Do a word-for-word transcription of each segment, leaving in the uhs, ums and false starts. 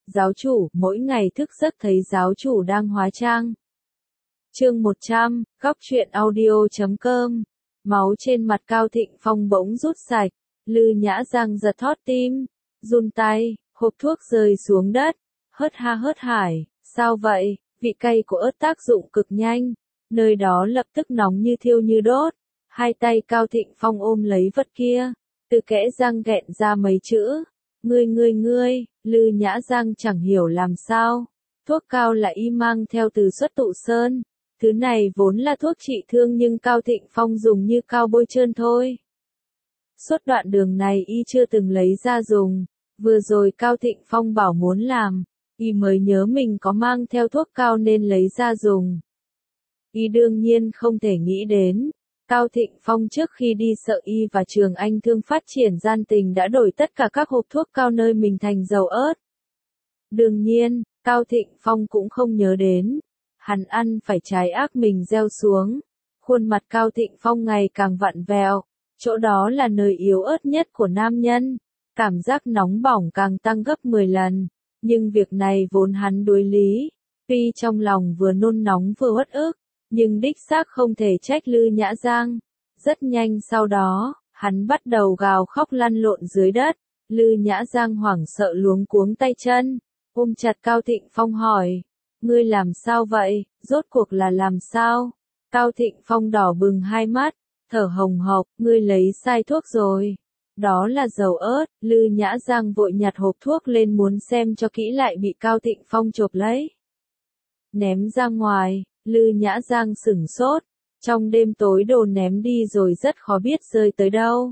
Giáo chủ, mỗi ngày thức giấc thấy giáo chủ đang hóa trang. Chương một trăm, góc truyện audio chấm com. Máu trên mặt Cao Thịnh Phong bỗng rút sạch, Lư Nhã Giang giật thót tim, run tay, hộp thuốc rơi xuống đất, hớt ha hớt hải, sao vậy? Vị cay của ớt tác dụng cực nhanh, nơi đó lập tức nóng như thiêu như đốt. Hai tay Cao Thịnh Phong ôm lấy vật kia, từ kẽ răng nghẹn ra mấy chữ, ngươi ngươi ngươi. Lư Nhã Giang chẳng hiểu làm sao, thuốc cao là y mang theo từ Xuất Tụ Sơn, thứ này vốn là thuốc trị thương nhưng Cao Thịnh Phong dùng như cao bôi trơn thôi. Suốt đoạn đường này y chưa từng lấy ra dùng, vừa rồi Cao Thịnh Phong bảo muốn làm, y mới nhớ mình có mang theo thuốc cao nên lấy ra dùng. Y đương nhiên không thể nghĩ đến, Cao Thịnh Phong trước khi đi sợ y và Trường Anh Thương phát triển gian tình đã đổi tất cả các hộp thuốc cao nơi mình thành dầu ớt. Đương nhiên, Cao Thịnh Phong cũng không nhớ đến, hắn ăn phải trái ác mình gieo xuống. Khuôn mặt Cao Thịnh Phong ngày càng vặn vẹo, chỗ đó là nơi yếu ớt nhất của nam nhân, cảm giác nóng bỏng càng tăng gấp mười lần, nhưng việc này vốn hắn đối lý, tuy trong lòng vừa nôn nóng vừa uất ức, nhưng đích xác không thể trách Lư Nhã Giang. Rất nhanh sau đó, hắn bắt đầu gào khóc lăn lộn dưới đất, Lư Nhã Giang hoảng sợ luống cuống tay chân, ôm chặt Cao Thịnh Phong hỏi, ngươi làm sao vậy, rốt cuộc là làm sao? Cao Thịnh Phong đỏ bừng hai mắt, thở hồng hộc, ngươi lấy sai thuốc rồi. Đó là dầu ớt. Lư Nhã Giang vội nhặt hộp thuốc lên muốn xem cho kỹ lại bị Cao Thịnh Phong chộp lấy. Ném ra ngoài, Lư Nhã Giang sửng sốt, trong đêm tối đồ ném đi rồi rất khó biết rơi tới đâu.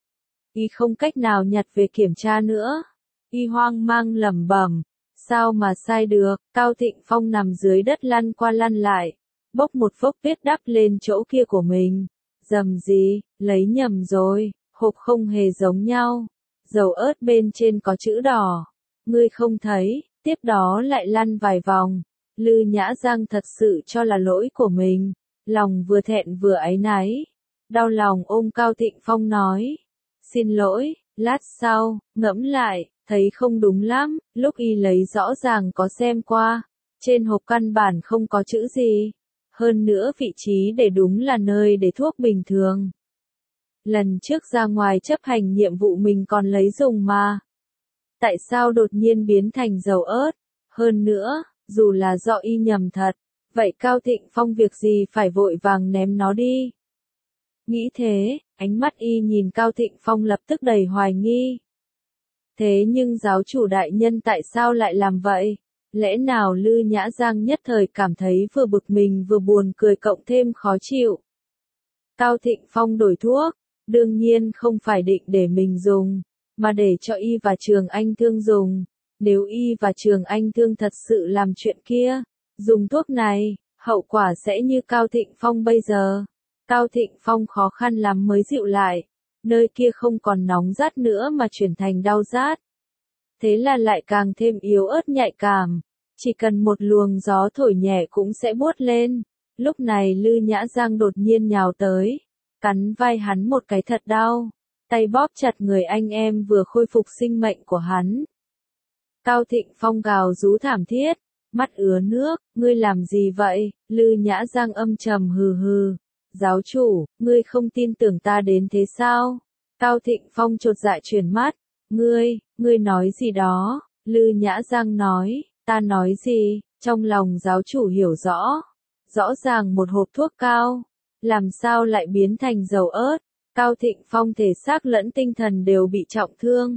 Y không cách nào nhặt về kiểm tra nữa. Y hoang mang lẩm bẩm, sao mà sai được? Cao Thịnh Phong nằm dưới đất lăn qua lăn lại, bốc một phốc viết đắp lên chỗ kia của mình. Dầm gì, lấy nhầm rồi, hộp không hề giống nhau. Dầu ớt bên trên có chữ đỏ, ngươi không thấy, tiếp đó lại lăn vài vòng. Lư Nhã Giang thật sự cho là lỗi của mình, lòng vừa thẹn vừa áy náy. Đau lòng ôm Cao Thịnh Phong nói, xin lỗi. Lát sau, ngẫm lại, thấy không đúng lắm, lúc y lấy rõ ràng có xem qua, trên hộp căn bản không có chữ gì. Hơn nữa vị trí để đúng là nơi để thuốc bình thường. Lần trước ra ngoài chấp hành nhiệm vụ mình còn lấy dùng mà. Tại sao đột nhiên biến thành dầu ớt? Hơn nữa, dù là do y nhầm thật, vậy Cao Thịnh Phong việc gì phải vội vàng ném nó đi? Nghĩ thế, ánh mắt y nhìn Cao Thịnh Phong lập tức đầy hoài nghi. Thế nhưng giáo chủ đại nhân tại sao lại làm vậy? Lẽ nào Lư Nhã Giang nhất thời cảm thấy vừa bực mình vừa buồn cười cộng thêm khó chịu? Cao Thịnh Phong đổi thuốc, đương nhiên không phải định để mình dùng, mà để cho y và Trường Anh Thương dùng. Nếu y và Trường Anh Thương thật sự làm chuyện kia, dùng thuốc này, hậu quả sẽ như Cao Thịnh Phong bây giờ. Cao Thịnh Phong khó khăn lắm mới dịu lại, nơi kia không còn nóng rát nữa mà chuyển thành đau rát. Thế là lại càng thêm yếu ớt nhạy cảm, chỉ cần một luồng gió thổi nhẹ cũng sẽ buốt lên. Lúc này Lư Nhã Giang đột nhiên nhào tới, cắn vai hắn một cái thật đau, tay bóp chặt người anh em vừa khôi phục sinh mệnh của hắn. Cao Thịnh Phong gào rú thảm thiết, mắt ứa nước, ngươi làm gì vậy? Lư Nhã Giang âm trầm hừ hừ, giáo chủ, ngươi không tin tưởng ta đến thế sao? Cao Thịnh Phong chột dạ chuyển mắt, ngươi, ngươi nói gì đó? Lư Nhã Giang nói, ta nói gì? Trong lòng giáo chủ hiểu rõ, rõ ràng một hộp thuốc cao, làm sao lại biến thành dầu ớt? Cao Thịnh Phong thể xác lẫn tinh thần đều bị trọng thương.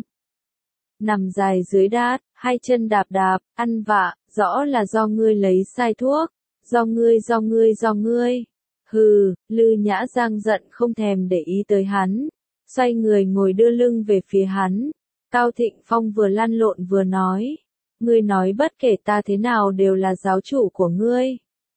Nằm dài dưới đát, hai chân đạp đạp, ăn vạ, rõ là do ngươi lấy sai thuốc, do ngươi do ngươi do ngươi. Hừ, Lư Nhã Giang giận không thèm để ý tới hắn, xoay người ngồi đưa lưng về phía hắn. Cao Thịnh Phong vừa lăn lộn vừa nói, ngươi nói bất kể ta thế nào đều là giáo chủ của ngươi.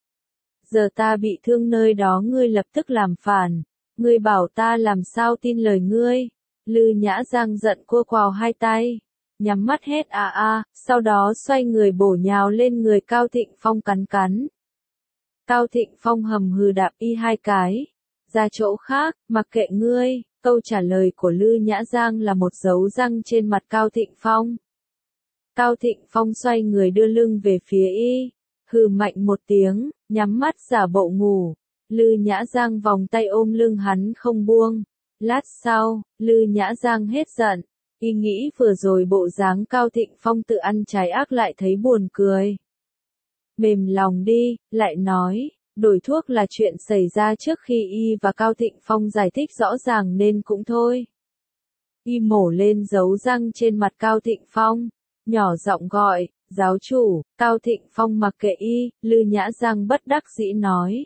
Giờ ta bị thương nơi đó ngươi lập tức làm phản, ngươi bảo ta làm sao tin lời ngươi. Lư Nhã Giang giận cua quào hai tay, nhắm mắt hét a a, sau đó xoay người bổ nhào lên người Cao Thịnh Phong cắn cắn. Cao Thịnh Phong hầm hừ đạp y hai cái, ra chỗ khác, mặc kệ ngươi. Câu trả lời của Lư Nhã Giang là một dấu răng trên mặt Cao Thịnh Phong. Cao Thịnh Phong xoay người đưa lưng về phía y, hừ mạnh một tiếng, nhắm mắt giả bộ ngủ. Lư Nhã Giang vòng tay ôm lưng hắn không buông. Lát sau, Lư Nhã Giang hết giận, y nghĩ vừa rồi bộ dáng Cao Thịnh Phong tự ăn trái ác lại thấy buồn cười. Mềm lòng đi, lại nói, đổi thuốc là chuyện xảy ra trước khi y và Cao Thịnh Phong giải thích rõ ràng nên cũng thôi. Y mổ lên dấu răng trên mặt Cao Thịnh Phong, nhỏ giọng gọi, giáo chủ. Cao Thịnh Phong mặc kệ y, Lư Nhã Giang bất đắc dĩ nói.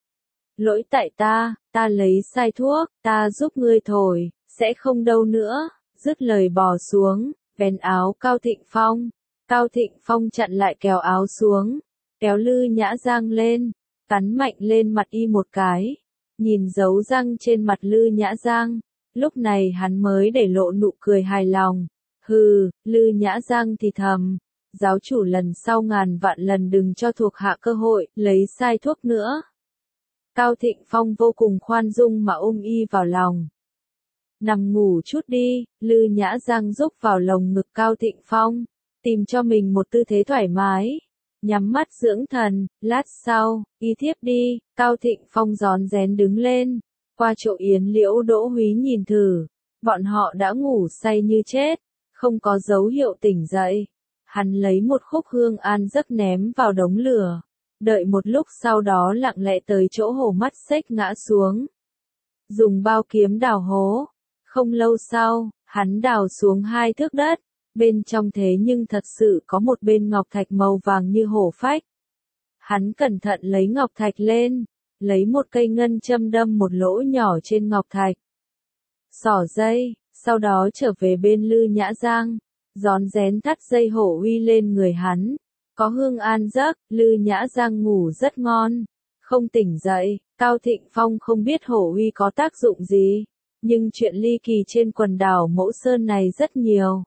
Lỗi tại ta, ta lấy sai thuốc, ta giúp ngươi thổi, sẽ không đâu nữa. Dứt lời bò xuống, vén áo Cao Thịnh Phong. Cao Thịnh Phong chặn lại kéo áo xuống, kéo Lư Nhã Giang lên, cắn mạnh lên mặt y một cái. Nhìn dấu răng trên mặt Lư Nhã Giang, lúc này hắn mới để lộ nụ cười hài lòng. Hừ, Lư Nhã Giang thì thầm, giáo chủ lần sau ngàn vạn lần đừng cho thuộc hạ cơ hội, lấy sai thuốc nữa. Cao Thịnh Phong vô cùng khoan dung mà ôm y vào lòng. Nằm ngủ chút đi, Lư Nhã Giang rúc vào lồng ngực Cao Thịnh Phong, tìm cho mình một tư thế thoải mái, nhắm mắt dưỡng thần. Lát sau, y thiếp đi. Cao Thịnh Phong rón rén đứng lên, qua chỗ Yến Liễu Đỗ Húy nhìn thử, bọn họ đã ngủ say như chết, không có dấu hiệu tỉnh dậy. Hắn lấy một khúc hương an giấc ném vào đống lửa, đợi một lúc sau đó lặng lẽ tới chỗ Hồ Mắt Xích ngã xuống, dùng bao kiếm đào hố. Không lâu sau, hắn đào xuống hai thước đất, bên trong thế nhưng thật sự có một bên ngọc thạch màu vàng như hổ phách. Hắn cẩn thận lấy ngọc thạch lên, lấy một cây ngân châm đâm một lỗ nhỏ trên ngọc thạch. Xỏ dây, sau đó trở về bên Lư Nhã Giang, rón rén thắt dây hổ uy lên người hắn. Có hương an giấc, Lư Nhã Giang ngủ rất ngon, không tỉnh dậy. Cao Thịnh Phong không biết hổ uy có tác dụng gì, nhưng chuyện ly kỳ trên quần đảo Mẫu Sơn này rất nhiều.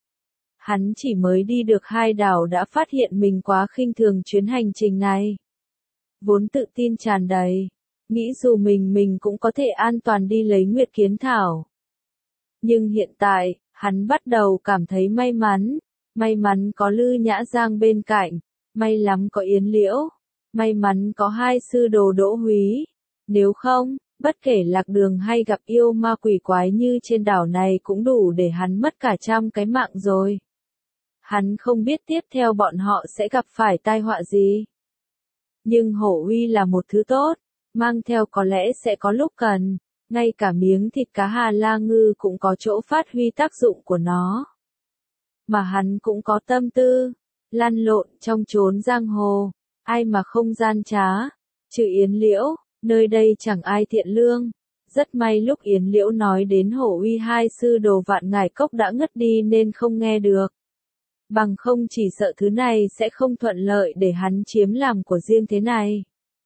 Hắn chỉ mới đi được hai đảo đã phát hiện mình quá khinh thường chuyến hành trình này. Vốn tự tin tràn đầy, nghĩ dù mình mình cũng có thể an toàn đi lấy Nguyệt Kiến Thảo. Nhưng hiện tại, hắn bắt đầu cảm thấy may mắn. May mắn có Lư Nhã Giang bên cạnh, may lắm có Yến Liễu, may mắn có hai sư đồ Đỗ Húy. Nếu không, bất kể lạc đường hay gặp yêu ma quỷ quái như trên đảo này cũng đủ để hắn mất cả trăm cái mạng rồi. Hắn không biết tiếp theo bọn họ sẽ gặp phải tai họa gì. Nhưng hổ uy là một thứ tốt, mang theo có lẽ sẽ có lúc cần, ngay cả miếng thịt cá Hà La Ngư cũng có chỗ phát huy tác dụng của nó. Mà hắn cũng có tâm tư, lăn lộn trong chốn giang hồ, ai mà không gian trá, trừ Yến Liễu, nơi đây chẳng ai thiện lương. Rất may lúc Yến Liễu nói đến hổ uy hai sư đồ Vạn Ngải Cốc đã ngất đi nên không nghe được. Bằng không chỉ sợ thứ này sẽ không thuận lợi để hắn chiếm làm của riêng thế này.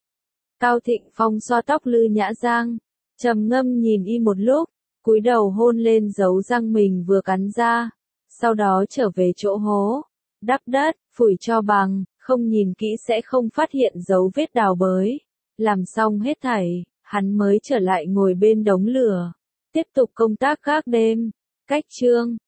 Cao Thịnh Phong xoa tóc Lư Nhã Giang, trầm ngâm nhìn y một lúc, cúi đầu hôn lên dấu răng mình vừa cắn ra, sau đó trở về chỗ hố, đắp đất, phủi cho bằng, không nhìn kỹ sẽ không phát hiện dấu vết đào bới. Làm xong hết thảy, hắn mới trở lại ngồi bên đống lửa, tiếp tục công tác gác đêm. Cách chương